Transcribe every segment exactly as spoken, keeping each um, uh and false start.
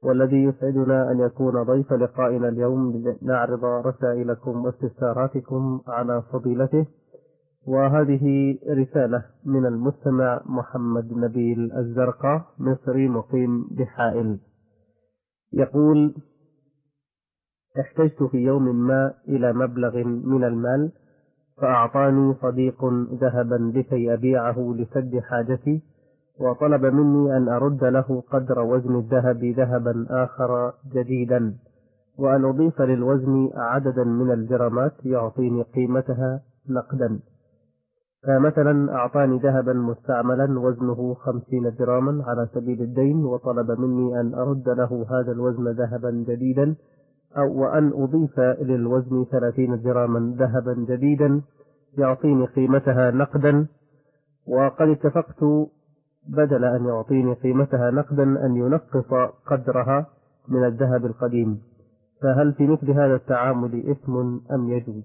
والذي يسعدنا أن يكون ضيف لقائنا اليوم لنعرض رسائلكم واستفساراتكم على فضيلته. وهذه رسالة من المستمع محمد نبيل الزرقاء، مصري مقيم بحائل، يقول: احتجت في يوم ما إلى مبلغ من المال، فأعطاني صديق ذهبا لكي أبيعه لسد حاجتي، وطلب مني أن أرد له قدر وزن الذهب ذهبا آخر جديدا، وأن أضيف للوزن عددا من الجرامات يعطيني قيمتها نقدا. فمثلا أعطاني ذهبا مستعملا وزنه خمسين جراما على سبيل الدين، وطلب مني أن أرد له هذا الوزن ذهبا جديدا، أو وأن أضيف للوزن ثلاثين جراما ذهبا جديدا يعطيني قيمتها نقدا. وقد اتفقت بدل أن يعطيني قيمتها نقدا أن ينقص قدرها من الذهب القديم، فهل في مثل هذا التعامل إثم أم يجوز؟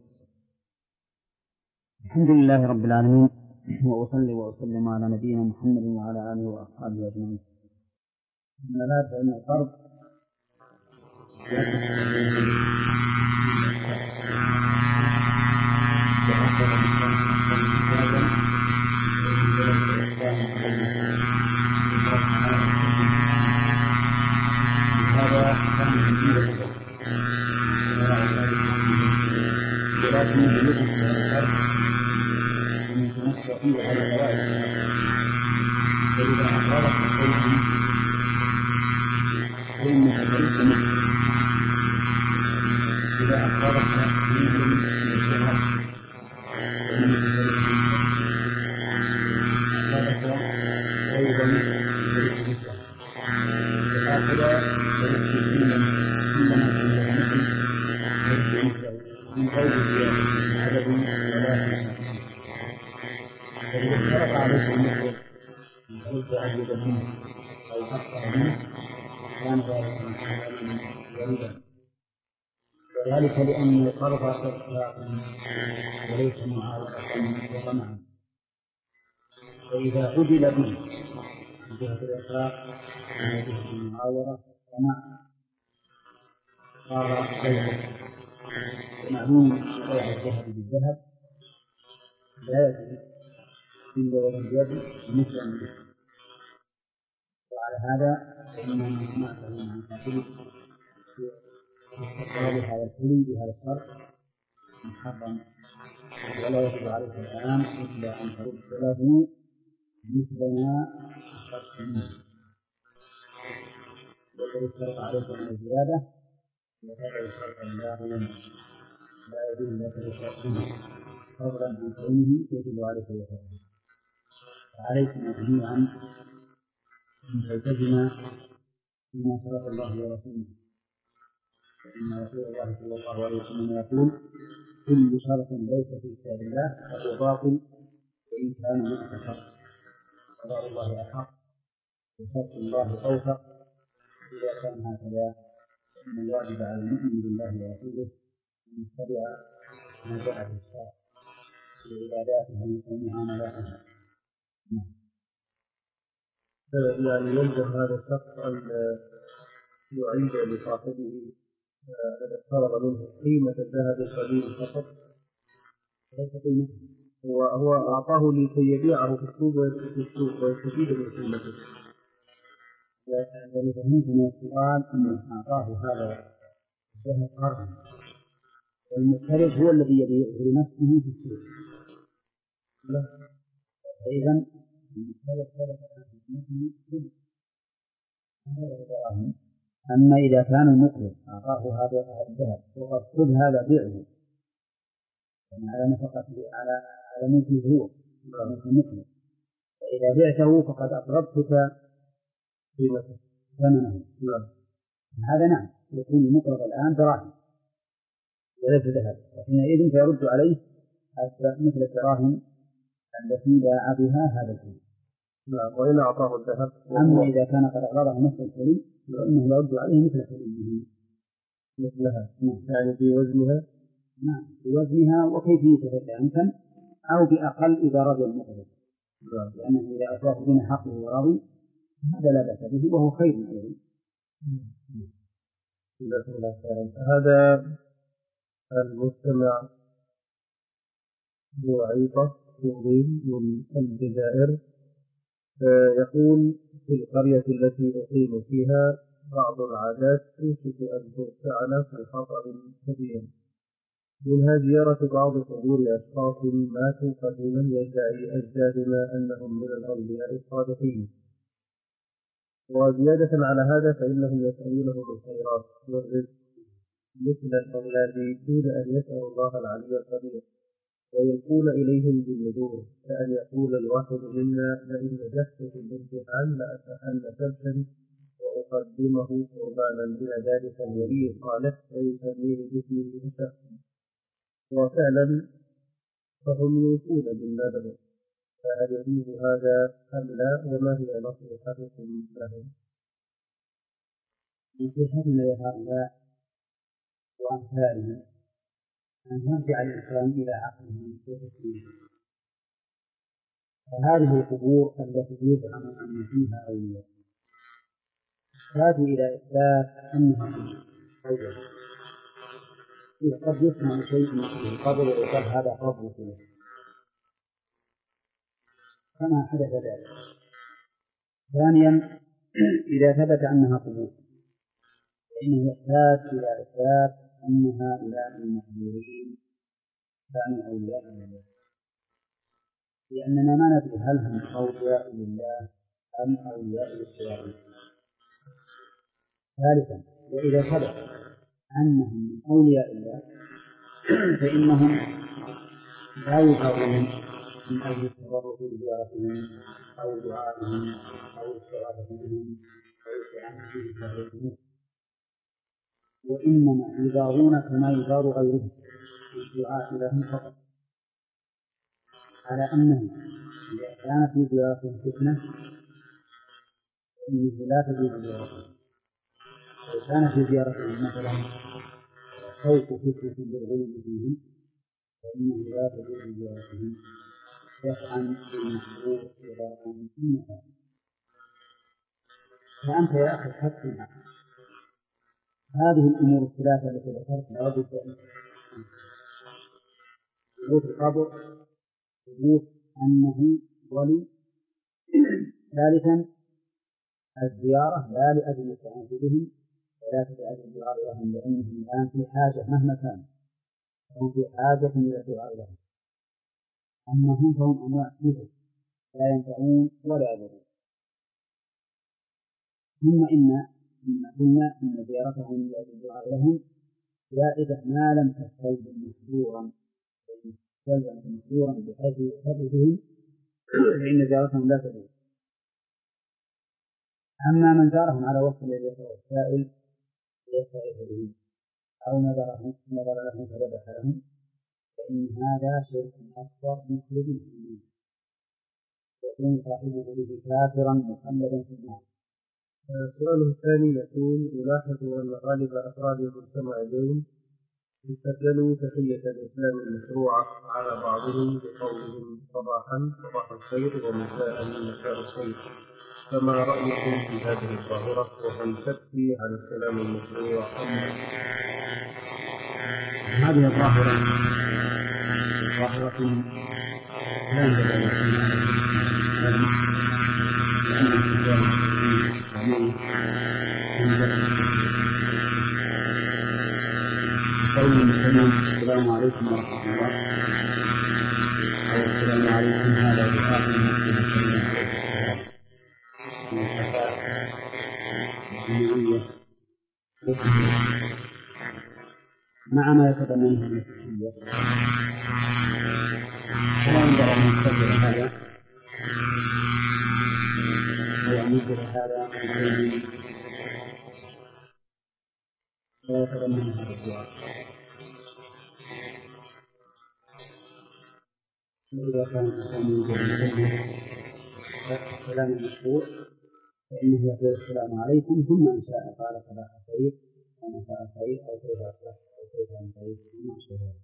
الحمد لله رب العالمين، وأصلي وأسلم على نبينا محمد وعلى آله وأصحابه أجمعين. أما بعد، فإن القرض هذا كان من ولكن بالنسبة للقرض من تنسى فيه على الفوائد، فإذا أقرضت شيئا فإنك تريد منه، إذا أقرضت منه من الشهر فإنك تريد منه، أقرضت أيضا تريد منه، وهكذا تريد منه كلما كنت مثل تريد منه من غير زيادة عدد ولا حساب. فإذا اشترط عليك المثل أن ترد أجود منه أو أكثر منه كان ذلك من حلال وربا، وذلك لأن القرض إرساق وليس معاوضة وطمعا، فإذا عدل به من جهة الإرساق ومن جهة المعاوضة طمعا صار بيعا. ومعلوم أن بيع الذهب بالذهب لا يجوز إلا ولم يجد مثلا منه، وعلى هذا فإنه يسمع له عن كافره في استقبال هذا الحلي بهذا الشرط محرم، ولا يجب عليك الآن إلا أن ترد له مثل ما أخذت منه. وإذا اشترط عليك من الزيادة وهذا الشرط لا يجوز لك بشرطه فضلا عن كونه يجب عليك الوفاء. فعليكم جميعا أن تلتزم فيما شرط الله ورسوله، فإن رسول الله صلى الله عليه وسلم يقول: كل شرط ليس في كتاب الله فهو باطل وإن كان مؤتفق، قضاء الله أحق وشرط الله أوفق. إذا كان هكذا فإن الواجب على المؤمن بالله ورسوله أن يتبع ما جاء به الشرع في عباداته ومعاملاته. يعني يلزم هذا الشخص أن يعيد لصاحبه الذي طلب منه قيمة الذهب القديم فقط، ليس قيمته، هو أعطاه لكي يبيعه في السوق ويستفيد من قيمته. يعني فهمت من السؤال أنه أعطاه هذا الذهب قرضا، والمقترض هو الذي يبيعه لنفسه في السوق. فإذا المقترض ثبت نفسه كله. أما إذا كان المقرض أعطاه هذا الذهب وقد خذ هذا بيعه على نفقة على على ملكه هو المقرض، فإذا بعته فقد أقرضتك قيمته ثمنه، هذا نعم يكون المقرض الآن دراهم وليس ذهب، وحينئذ فيرد عليه مثل الدراهم التي باع بها هذا الحلي. وإن أعطاه الذهب. أما إذا كان قد أقرضه نفس الحلي فإنه يرد عليه مثل حليه مثلها، يعني في وزنها. نعم في وزنها وكيفيتها إذا أمكن، أو بأقل إذا رضي المقرض، لأنه إذا أعطاه دون حقه ورضي هذا لا بأس به وهو خير أيضا. هذا المستمع بعيطة مغيب من الجزائر يقول: في القرية التي أقيم فيها بعض العادات توشك أن ترفعنا في خطر كبير، منها زيارة بعض قبور أشخاص ماتوا قديما يدعي أجدادنا أنهم من الأولياء الصالحين. وزيادة على هذا فإنهم يسألونه بالخيرات والرزق مثل الأولاد دون أن يسأل الله العلي القدير، ويلقون إليهم بالنذور، كأن يقول الواحد منا: لئن نجحت في الامتحان لأتحل كبشا وأقدمه قربانا إلى ذلك الولي الصالح ويسميه باسمه الشخصي. وفعلا فهم يوفون بالنذر، فهل يجوز هذا أم لا؟ وما هي نصيحتكم لهم؟ نصيحتنا لهؤلاء وأمثالهم أن يرجع الإنسان إلى عقله وتفكيره. فهذه القبور التي يزعم أن فيها أولياء تحتاج إلى إثبات أنها أولياء. قد يسمع شيء في القبر ويقال هذا قبر فيه كما حدث ذلك. ثانيا، إذا ثبت أنها قبور فإنه يحتاج إلى إثبات أن هؤلاء المقبورين كانوا أولياء لله، لأننا ما ندري هل هم أولياء لله أم أولياء للشياطين. ثالثا، وإذا ثبت أنهم من أولياء الله فإنهم لا يفرون من أجل التبرك بزيارتهم أو دعائهم أو الاستغاثة بهم أو الاستعانة بهم، وإنما يزارون كما يزار غيرهم بالدعاء لهم فقط، على أنه إذا كان في زيارتهم فتنة فإنه لا تجوز زيارتهم. لو كان في زيارتهم مثلا خوف فتنة بالغلو فيهم فإنه لا تجوز زيارتهم دفعا بالمحبوب إضافا للمكان. فأنت يا أخي حكم هذه الأمور الثلاثة التي ذكرت لا بد أن ثبوت القبر، ثبوت أنه ولي. ثالثا، الزيارة لا لأجل الاستعانة بهم ولكن لأجل الدعاء لهم، لأنهم الآن في حاجة مهما كان هم في حاجة إلى الدعاء لهم. أما هم فهم أموات مثل لا ينفعون ولا يضرون. ثم إن قلنا إن زيارتهم لأجل الدعاء لهم جائزة ما لم تستلزم محظورا، تستلزم محظورا بحيث يحفظ بهم فإن زيارتهم لا تجوز. أما من زارهم على وصف السائل ليستغيث بهم أو نظر لهم فذبح لهم فإن هذا شرك أكبر مخلد في الدين، يكون صاحبه به كافرا مخلدا في النار. السؤال الثاني يقول: ألاحظ أن غالب أفراد المجتمع اليوم استبدلوا تحية الإسلام المشروعة على بعضهم بقولهم صباحا صباح الخير ومساء مساء الخير، فما رأيكم في هذه الظاهرة؟ وهل تكفي عن السلام المشروع أم لا؟ هذه الظاهرة ظاهرة لا ينبغي قول المسلمين السلام عليكم ورحمة الله أو السلام عليكم هذا دعاء المسلم الكريم من الصفات الجمعية مع ما يتضمنه من التحية، فلا ينبغي أن يستبدل هذا وأن ينزل هذا من لا يتضمن هذا الدعاء. وإذا كان الإنسان ينزل السلام المشروع فإنه يقول السلام عليكم، ثم إن شاء قال صباح الخير ومساء الخير أو كيف أصبح أو كيف أمسيت وما أشبه ذلك.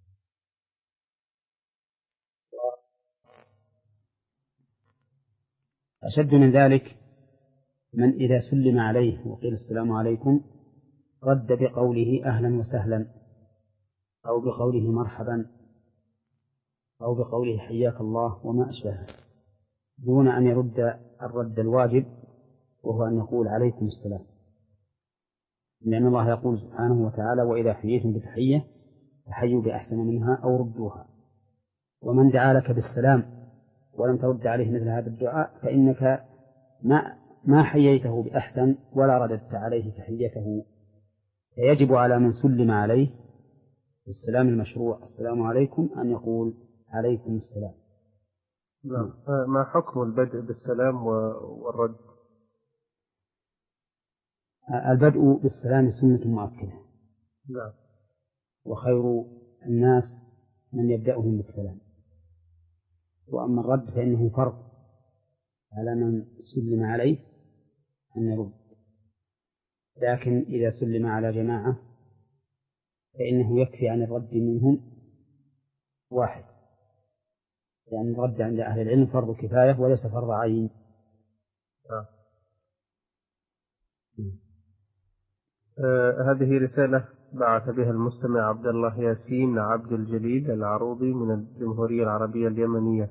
أشد من ذلك من إذا سلم عليه وقيل السلام عليكم رد بقوله أهلا وسهلا، أو بقوله مرحبا، أو بقوله حياك الله وما أشبهه، دون أن يرد الرد الواجب وهو أن يقول عليكم السلام، لأن الله يقول سبحانه وتعالى وإذا حييتم بتحية فحيوا بأحسن منها أو ردوها. ومن دعا لك بالسلام ولم ترد عليه مثل هذا الدعاء فإنك ما ما حييته بأحسن ولا رددت عليه تحيته. فيجب على من سلم عليه السلام المشروع السلام عليكم أن يقول عليكم السلام. نعم. ما حكم البدء بالسلام والرد؟ البدء بالسلام سنة مؤكدة. نعم. وخير الناس من يبدأهم بالسلام، وأما الرد فإنه فرض على من سلم عليه أن يرد، لكن إذا سلم على جماعة فإنه يكفي عن الرد منهم واحد، لأن الرد عند أهل العلم فرض كفاية وليس فرض عين. آه. آه هذه رسالة بعث بها المستمع عبد الله ياسين عبد الجليل العروضي من الجمهورية العربية اليمنية.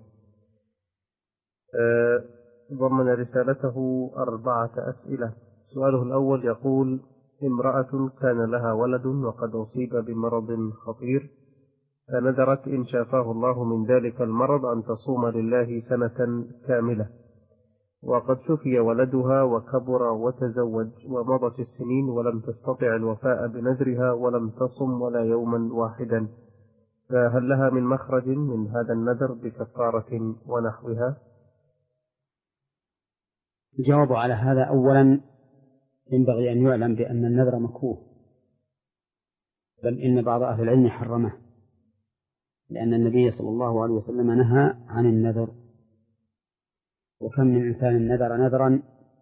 آه ضمن رسالته أربعة أسئلة. سؤاله الأول يقول: امرأة كان لها ولد وقد أصيب بمرض خطير، فنذرت إن شافاه الله من ذلك المرض أن تصوم لله سنة كاملة، وقد شفي ولدها وكبر وتزوج ومضت السنين ولم تستطع الوفاء بنذرها ولم تصم ولا يوما واحدا، فهل لها من مخرج من هذا النذر بكفارة ونحوها؟ الجواب على هذا: أولا ينبغي أن يعلم بأن النذر مكروه، بل إن بعض أهل العلم حرمه، لأن النبي صلى الله عليه وسلم نهى عن النذر. وكم من إنسان نذر نذرا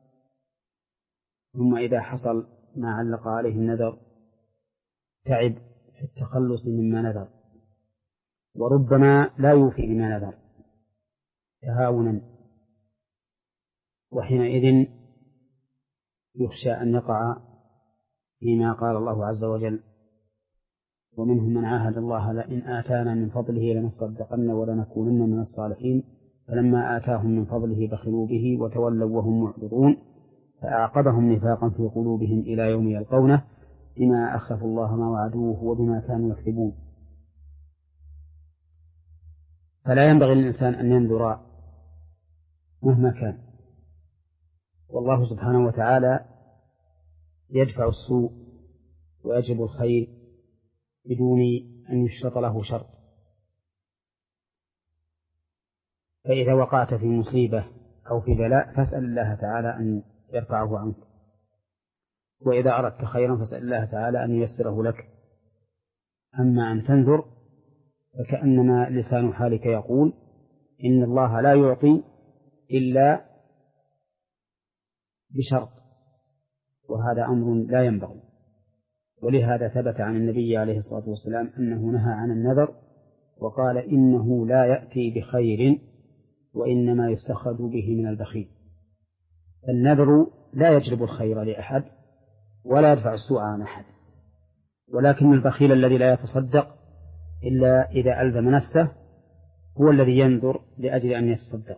ثم إذا حصل ما علق عليه النذر تعب في التخلص مما نذر، وربما لا يوفي بما نذر تهاونا، وحينئذ يخشى أن يقع فيما قال الله عز وجل: ومنهم من عاهد الله لئن آتانا من فضله لنصدقن ولنكونن من الصالحين فلما آتاهم من فضله بخلوا به وتولوا وهم معرضون فأعقبهم نفاقا في قلوبهم إلى يوم يلقونه بما أخلفوا الله ما وعدوه وبما كانوا يكذبون. فلا ينبغي للإنسان أن ينذر مهما كان، والله سبحانه وتعالى يدفع السوء ويجب الخير بدون أن يشرط له شرط. فإذا وقعت في مصيبة أو في بلاء فاسأل الله تعالى أن يرفعه عنك، وإذا أردت خيرا فاسأل الله تعالى أن ييسره لك. أما أن تنذر فكأنما لسان حالك يقول إن الله لا يعطي إلا بشرط، وهذا أمر لا ينبغي. ولهذا ثبت عن النبي عليه الصلاة والسلام أنه نهى عن النذر وقال: إنه لا يأتي بخير وإنما يستخرج به من البخيل. النذر لا يجلب الخير لأحد ولا يدفع السوء عن أحد، ولكن البخيل الذي لا يتصدق إلا إذا ألزم نفسه هو الذي ينذر لأجل أن يتصدق.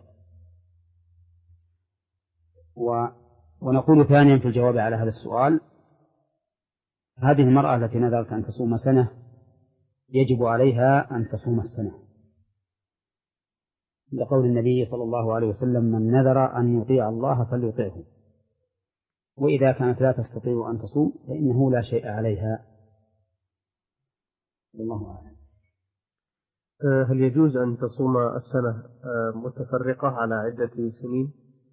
و... ونقول ثانيا في الجواب على هذا السؤال: هذه المرأة التي نذرت أن تصوم سنة يجب عليها أن تصوم السنة، لقول النبي صلى الله عليه وسلم: من نذر أن يطيع الله فليطيعه، وإذا كانت لا تستطيع أن تصوم فإنه لا شيء عليها. والله أعلم. هل يجوز أن تصوم السنة متفرقة على عدة سنين؟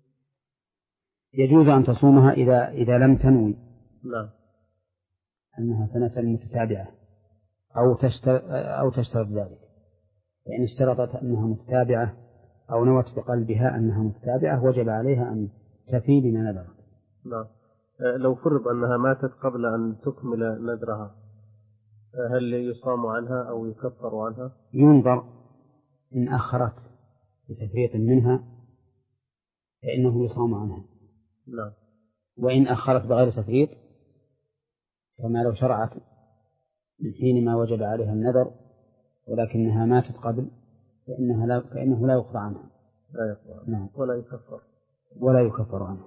يجوز أن تصومها إذا إذا لم تنوي نعم أنها سنة متتابعة أو تشترط أو تشترط ذلك. فإن اشترطت أنها متتابعة أو نوت بقلبها أنها متتابعة وجب عليها أن تفي بما نذرت. نعم. لو فرض أنها ماتت قبل أن تكمل نذرها هل يصام عنها أو يكفر عنها؟ ينظر إن أخرت بتفريط منها فإنه يصام عنها. نعم. وإن أخرت بغير تفريط كما لو شرعت من حين ما وجب عليها النذر ولكنها ماتت قبل فإنها لا فإنه لا يقطع عنها لا يقطع نعم. ولا يكفر ولا يكفر عنها.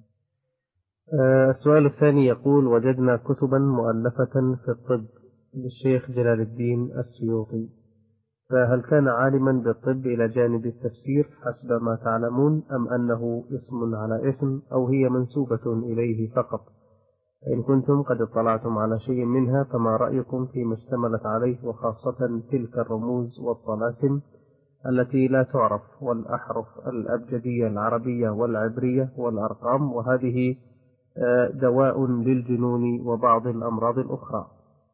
آه السؤال الثاني يقول: وجدنا كتبا مؤلفة في الطب للشيخ جلال الدين السيوطي، فهل كان عالما بالطب إلى جانب التفسير حسب ما تعلمون، أم أنه اسم على اسم، أو هي منسوبة إليه فقط؟ إن كنتم قد اطلعتم على شيء منها فما رأيكم فيما اشتملت عليه، وخاصة تلك الرموز والطلاسم التي لا تعرف، والأحرف الأبجدية العربية والعبرية والأرقام، وهذه دواء للجنون وبعض الأمراض الأخرى.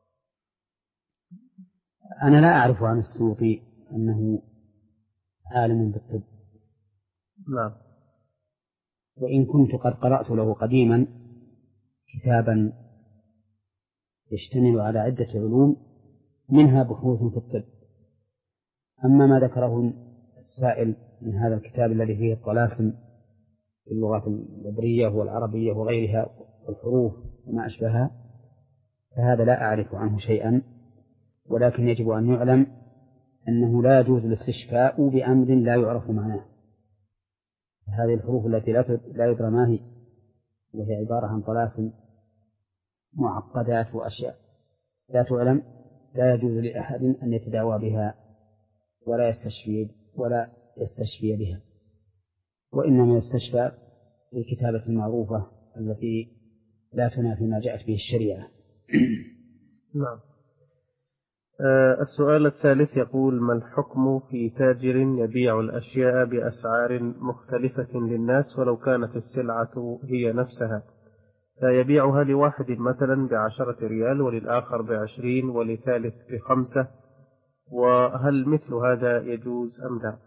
أنا لا أعرف عن السيوطي أنه عالم بالطب. نعم. وإن كنت قد قرأت له قديما كتابا يشتمل على عدة علوم منها بحوث في الطب. أما ما ذكره السائل من هذا الكتاب الذي فيه الطلاسم في اللغات العبرية والعربية وغيرها والحروف وما أشبهها فهذا لا أعرف عنه شيئا، ولكن يجب أن يعلم أنه لا يجوز الاستشفاء بأمر لا يعرف معناه. هذه الحروف التي لا يدرى ما هي وهي عبارة عن طلاسم معقدات وأشياء لا تعلم لا يجوز لأحد أن يتداوى بها ولا يستشفي ولا يستشفي بها، وإنما يستشفى بالكتابة المعروفة التي لا تنافي ما جاءت به الشريعة. نعم. آه السؤال الثالث يقول: ما الحكم في تاجر يبيع الأشياء بأسعار مختلفة للناس ولو كانت السلعة هي نفسها، فيبيعها لواحد مثلا بعشرة ريال وللآخر بعشرين ولثالث بخمسة، وهل مثل هذا يجوز أم لا؟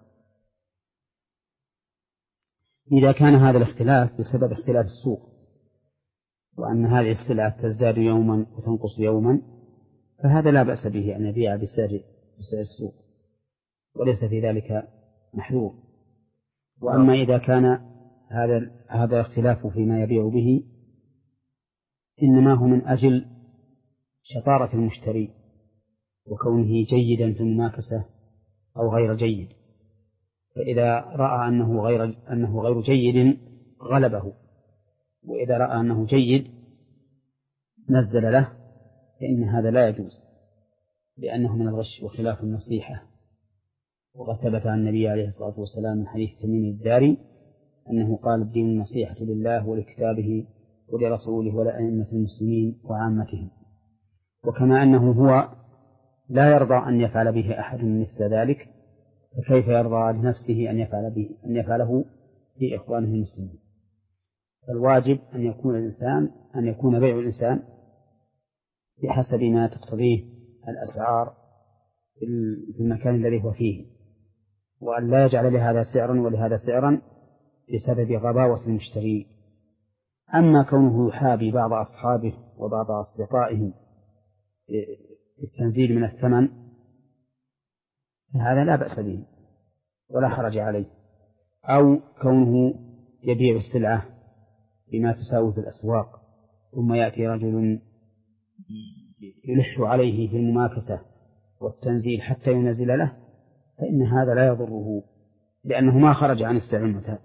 إذا كان هذا الاختلاف بسبب اختلاف السوق وأن هذه السلعة تزداد يوما وتنقص يوما فهذا لا بأس به أن يبيع بسعر السوق وليس في ذلك محذور. وأما إذا كان هذا هذا الاختلاف فيما يبيع به إنما هو من أجل شطارة المشتري وكونه جيدا في المناكسة أو غير جيد، فإذا رأى أنه غير أنه غير جيد غلبه، وإذا رأى أنه جيد نزل له، فإن هذا لا يجوز لأنه من الغش وخلاف النصيحة. وقد ثبت عن النبي عليه الصلاة والسلام من حديث تميم الداري أنه قال: الدين النصيحة لله ولكتابه ولرسوله ولأئمة المسلمين وعامتهم. وكما أنه هو لا يرضى أن يفعل به أحد مثل ذلك فكيف يرضى لنفسه أن يفعل به أن يفعله في إخوانه المسلمين؟ فالواجب أن يكون الإنسان أن يكون بيع الإنسان بحسب ما تقتضيه الأسعار في المكان الذي هو فيه، وأن لا يجعل لهذا سعرا ولهذا سعرا بسبب غباوة المشتري. أما كونه يحابي بعض أصحابه وبعض أصدقائه التنزيل من الثمن فهذا لا بأس به ولا حرج عليه، أو كونه يبيع السلعة بما تساوي في الأسواق ثم يأتي رجل يلح عليه في المناكسة والتنزيل حتى ينزل له فإن هذا لا يضره لأنه ما خرج عن السعر المعتاد.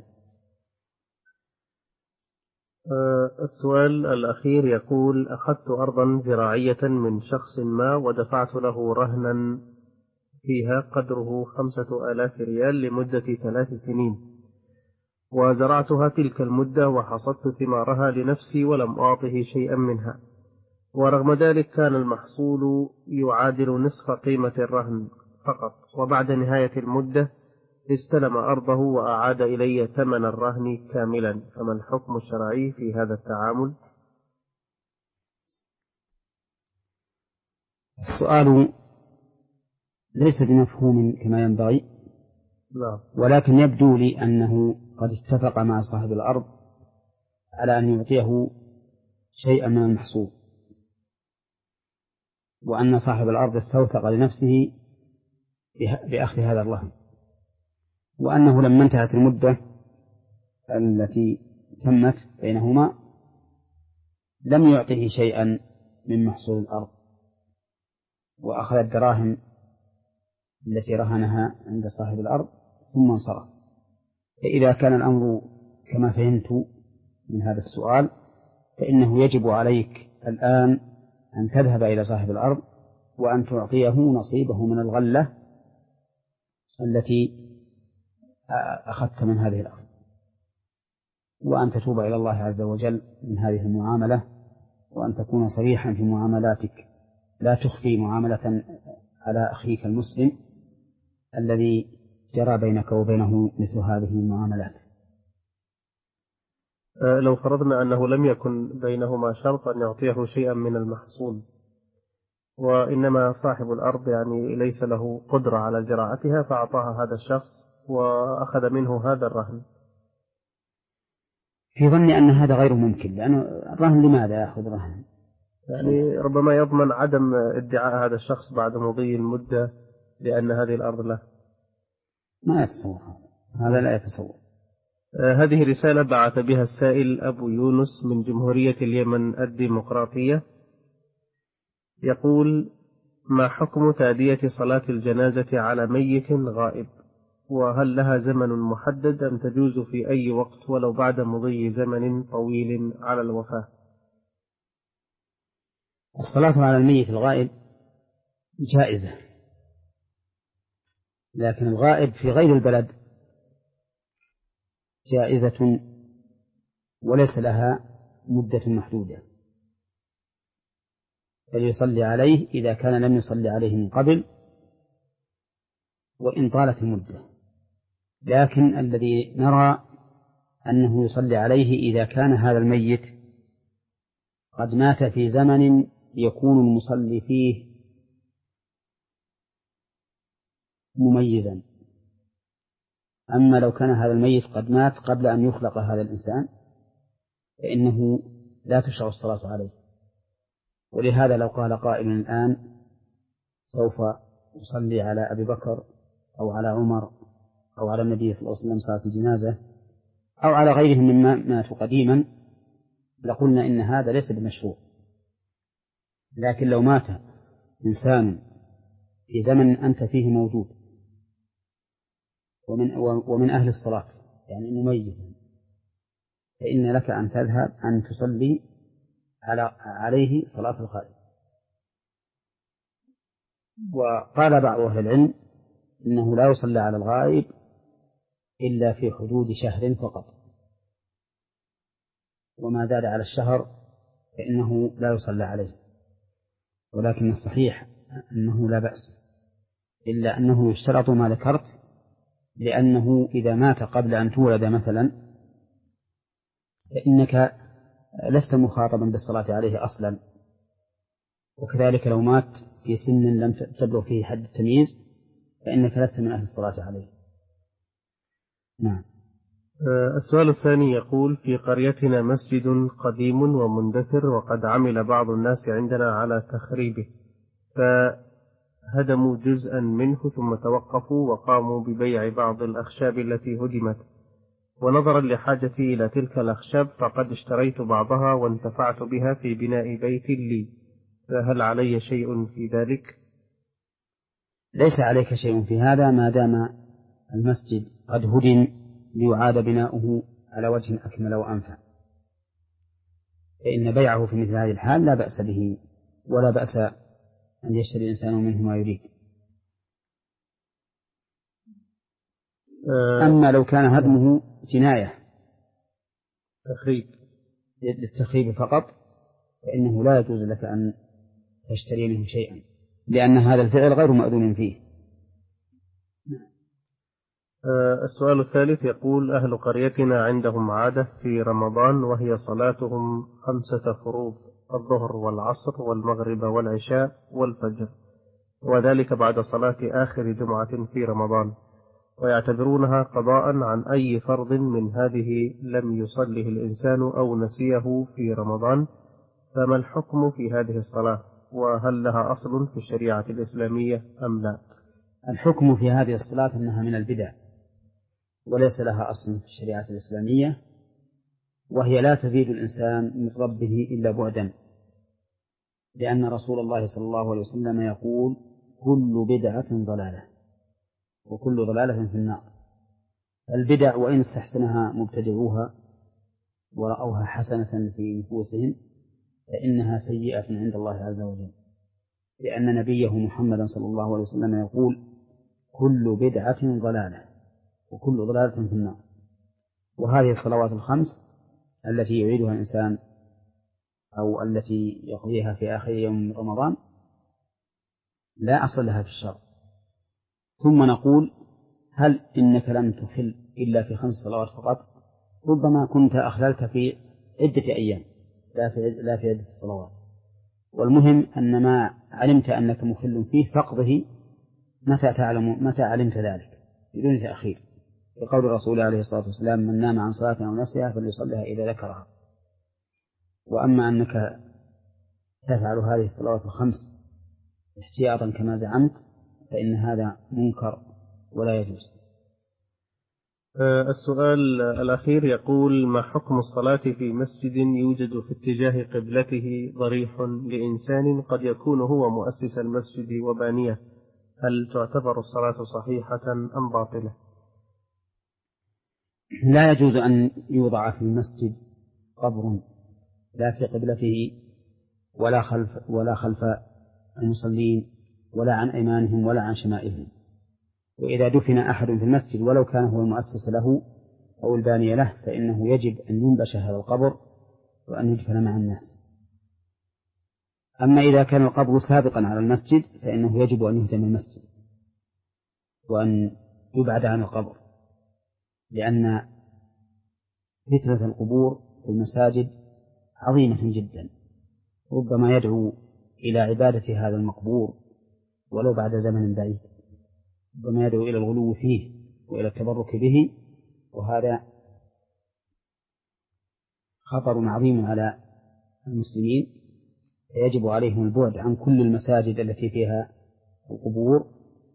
السؤال الأخير يقول: أخذت أرضا زراعية من شخص ما ودفعت له رهنا فيها قدره خمسة آلاف ريال لمدة ثلاث سنين، وزرعتها تلك المدة وحصدت ثمارها لنفسي ولم أعطه شيئا منها، ورغم ذلك كان المحصول يعادل نصف قيمة الرهن فقط، وبعد نهاية المدة استلم أرضه وأعاد إلي ثمن الرهن كاملا، فما الحكم الشرعي في هذا التعامل؟ السؤال ليس بمفهوم كما ينبغي، لا. ولكن يبدو لي أنه قد اتفق مع صاحب الأرض على أن يعطيه شيئا من المحصول، وأن صاحب الأرض استوثق لنفسه بأخذ هذا الرهن، وأنه لما انتهت المدة التي تمت بينهما لم يعطه شيئا من محصول الأرض وأخذ الدراهم التي رهنها عند صاحب الأرض ثم انصرف، فإذا كان الأمر كما فهمت من هذا السؤال فإنه يجب عليك الآن أن تذهب إلى صاحب الأرض وأن تعطيه نصيبه من الغلة التي أخذت من هذه الأرض، وأن تتوب إلى الله عز وجل من هذه المعاملة، وأن تكون صريحا في معاملاتك، لا تخفي معاملة على أخيك المسلم الذي جرى بينك وبينه مثل هذه المعاملات. لو فرضنا أنه لم يكن بينهما شرط أن يعطيه شيئا من المحصول، وإنما صاحب الأرض يعني ليس له قدرة على زراعتها فأعطاها هذا الشخص وأخذ منه هذا الرهن، في ظني أن هذا غير ممكن، لأنه الرهن لماذا يأخذ رهن؟ يعني ربما يضمن عدم ادعاء هذا الشخص بعد مضي المدة لأن هذه الأرض له. ما يتصور هذا، هذا لا يتصور. آه هذه رسالة بعث بها السائل أبو يونس من جمهورية اليمن الديمقراطية، يقول: ما حكم تأدية صلاة الجنازة على ميت غائب؟ وهل لها زمن محدد أم تجوز في أي وقت ولو بعد مضي زمن طويل على الوفاة؟ الصلاة على الميت الغائب جائزة، لكن الغائب في غير البلد جائزة وليس لها مدة محدودة، فليصلي عليه إذا كان لم يصلي عليه من قبل وإن طالت المدة، لكن الذي نرى أنه يصلي عليه إذا كان هذا الميت قد مات في زمن يكون المصلي فيه مميزا. أما لو كان هذا الميت قد مات قبل أن يخلق هذا الإنسان فإنه لا تشرع الصلاة عليه. ولهذا لو قال قائل الآن سوف أصلي على أبي بكر أو على عمر أو على النبي صلى الله عليه وسلم صلاة الجنازة أو على غيرهم مما ماتوا قديما لقلنا إن هذا ليس بمشروع. لكن لو مات إنسان في زمن أنت فيه موجود ومن, ومن أهل الصلاة يعني مميزا، فإن لك أن تذهب أن تصلي على عليه صلاة الغائب. وقال بعض أهل العلم إنه لا يصلى على الغائب إلا في حدود شهر فقط، وما زاد على الشهر فإنه لا يصلى عليه. ولكن الصحيح أنه لا بأس، إلا أنه يشترط ما ذكرت، لأنه إذا مات قبل أن تولد مثلا فإنك لست مخاطبا بالصلاة عليه أصلا، وكذلك لو مات في سن لم تبلغ فيه حد التمييز فإنك لست من أهل الصلاة عليه. نعم. السؤال الثاني يقول: في قريتنا مسجد قديم ومندثر وقد عمل بعض الناس عندنا على تخريبه، فهدموا جزءا منه ثم توقفوا وقاموا ببيع بعض الأخشاب التي هدمت، ونظرا لحاجتي إلى تلك الأخشاب فقد اشتريت بعضها وانتفعت بها في بناء بيت لي، فهل علي شيء في ذلك؟ ليس عليك شيء في هذا ما دام المسجد قد هدم ليعاد بناؤه على وجه أكمل وأنفع، فإن بيعه في مثل هذه الحال لا بأس به، ولا بأس أن يشتري الإنسان منه ما يريد. أما لو كان هدمه جناية تخريب للتخريب فقط فإنه لا يجوز لك أن تشتري منه شيئا، لأن هذا الفعل غير مأذون فيه. السؤال الثالث يقول: أهل قريتنا عندهم عادة في رمضان وهي صلاتهم خمسة فروض: الظهر والعصر والمغرب والعشاء والفجر، وذلك بعد صلاة آخر جمعة في رمضان، ويعتبرونها قضاء عن أي فرض من هذه لم يصله الإنسان أو نسيه في رمضان، فما الحكم في هذه الصلاة؟ وهل لها أصل في الشريعة الإسلامية أم لا؟ الحكم في هذه الصلاة أنها من البدع وليس لها أصل في الشريعة الإسلامية، وهي لا تزيد الإنسان من ربه إلا بعدا، لأن رسول الله صلى الله عليه وسلم يقول كل بدعة ضلالة وكل ضلالة في النار. البدع وإن استحسنها مبتدعوها ورأوها حسنة في نفوسهم فإنها سيئة عند الله عز وجل، لأن نبيه محمدا صلى الله عليه وسلم يقول كل بدعة ضلالة وكل ضلالة في النار. وهذه الصلوات الخمس التي يعيدها الإنسان أو التي يقضيها في آخر يوم من رمضان لا أصل لها في الشرع. ثم نقول هل إنك لم تخل إلا في خمس صلوات فقط؟ ربما كنت أخللت في عدة أيام لا في لا في عدة صلوات. والمهم أن ما علمت أنك مخل فيه فقضه متى تعلم متى علمت ذلك بدون تأخير، بقول الرسول عليه الصلاة والسلام من نام عن صلاة أو نسيها فليصلها إذا ذكرها. وأما أنك تفعل هذه الصلوات الخمس احتياطا كما زعمت فإن هذا منكر ولا يجوز. السؤال الأخير يقول ما حكم الصلاة في مسجد يوجد في اتجاه قبلته ضريح لإنسان قد يكون هو مؤسس المسجد وبانيه، هل تعتبر الصلاة صحيحة أم باطلة؟ لا يجوز أن يوضع في المسجد قبر لا في قبلته ولا خلف ولا خلف المصلين ولا عن أيمانهم ولا عن شمائلهم. وإذا دفن أحد في المسجد ولو كان هو المؤسس له أو الباني له فإنه يجب أن ينبش هذا القبر وأن يدفن مع الناس. أما إذا كان القبر سابقا على المسجد فإنه يجب أن يهدم المسجد وأن يبعد عن القبر، لأن فتنة القبور في المساجد عظيمة جدا، ربما يدعو إلى عبادة هذا المقبور ولو بعد زمن بعيد، ربما يدعو إلى الغلو فيه وإلى التبرك به، وهذا خطر عظيم على المسلمين. يجب عليهم البعد عن كل المساجد التي فيها القبور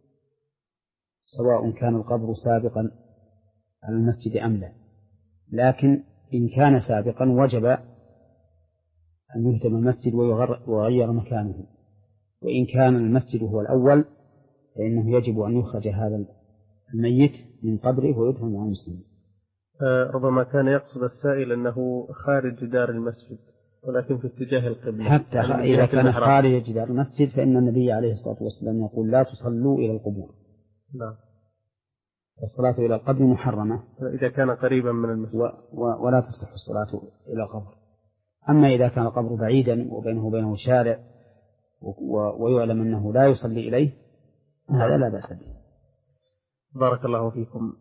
سواء كان القبر سابقا على المسجد أم لا. لكن إن كان سابقا وجب أن يهدم المسجد ويغير مكانه، وإن كان المسجد هو الأول فإنه يجب أن يخرج هذا الميت من قبره ويدفن مع المسلمين. ربما كان يقصد السائل أنه خارج جدار المسجد ولكن في اتجاه القبلة، حتى يعني إذا كان خارج جدار المسجد فإن النبي عليه الصلاة والسلام يقول لا تصلوا إلى القبور. نعم. الصلاة إلى القبر محرمة إذا كان قريبا من المسجد، و... و... ولا تصح الصلاة إلى القبر. أما إذا كان القبر بعيدا وبينه وبينه شارع و... ويعلم أنه لا يصلي إليه هذا لا بأس به. بارك الله فيكم.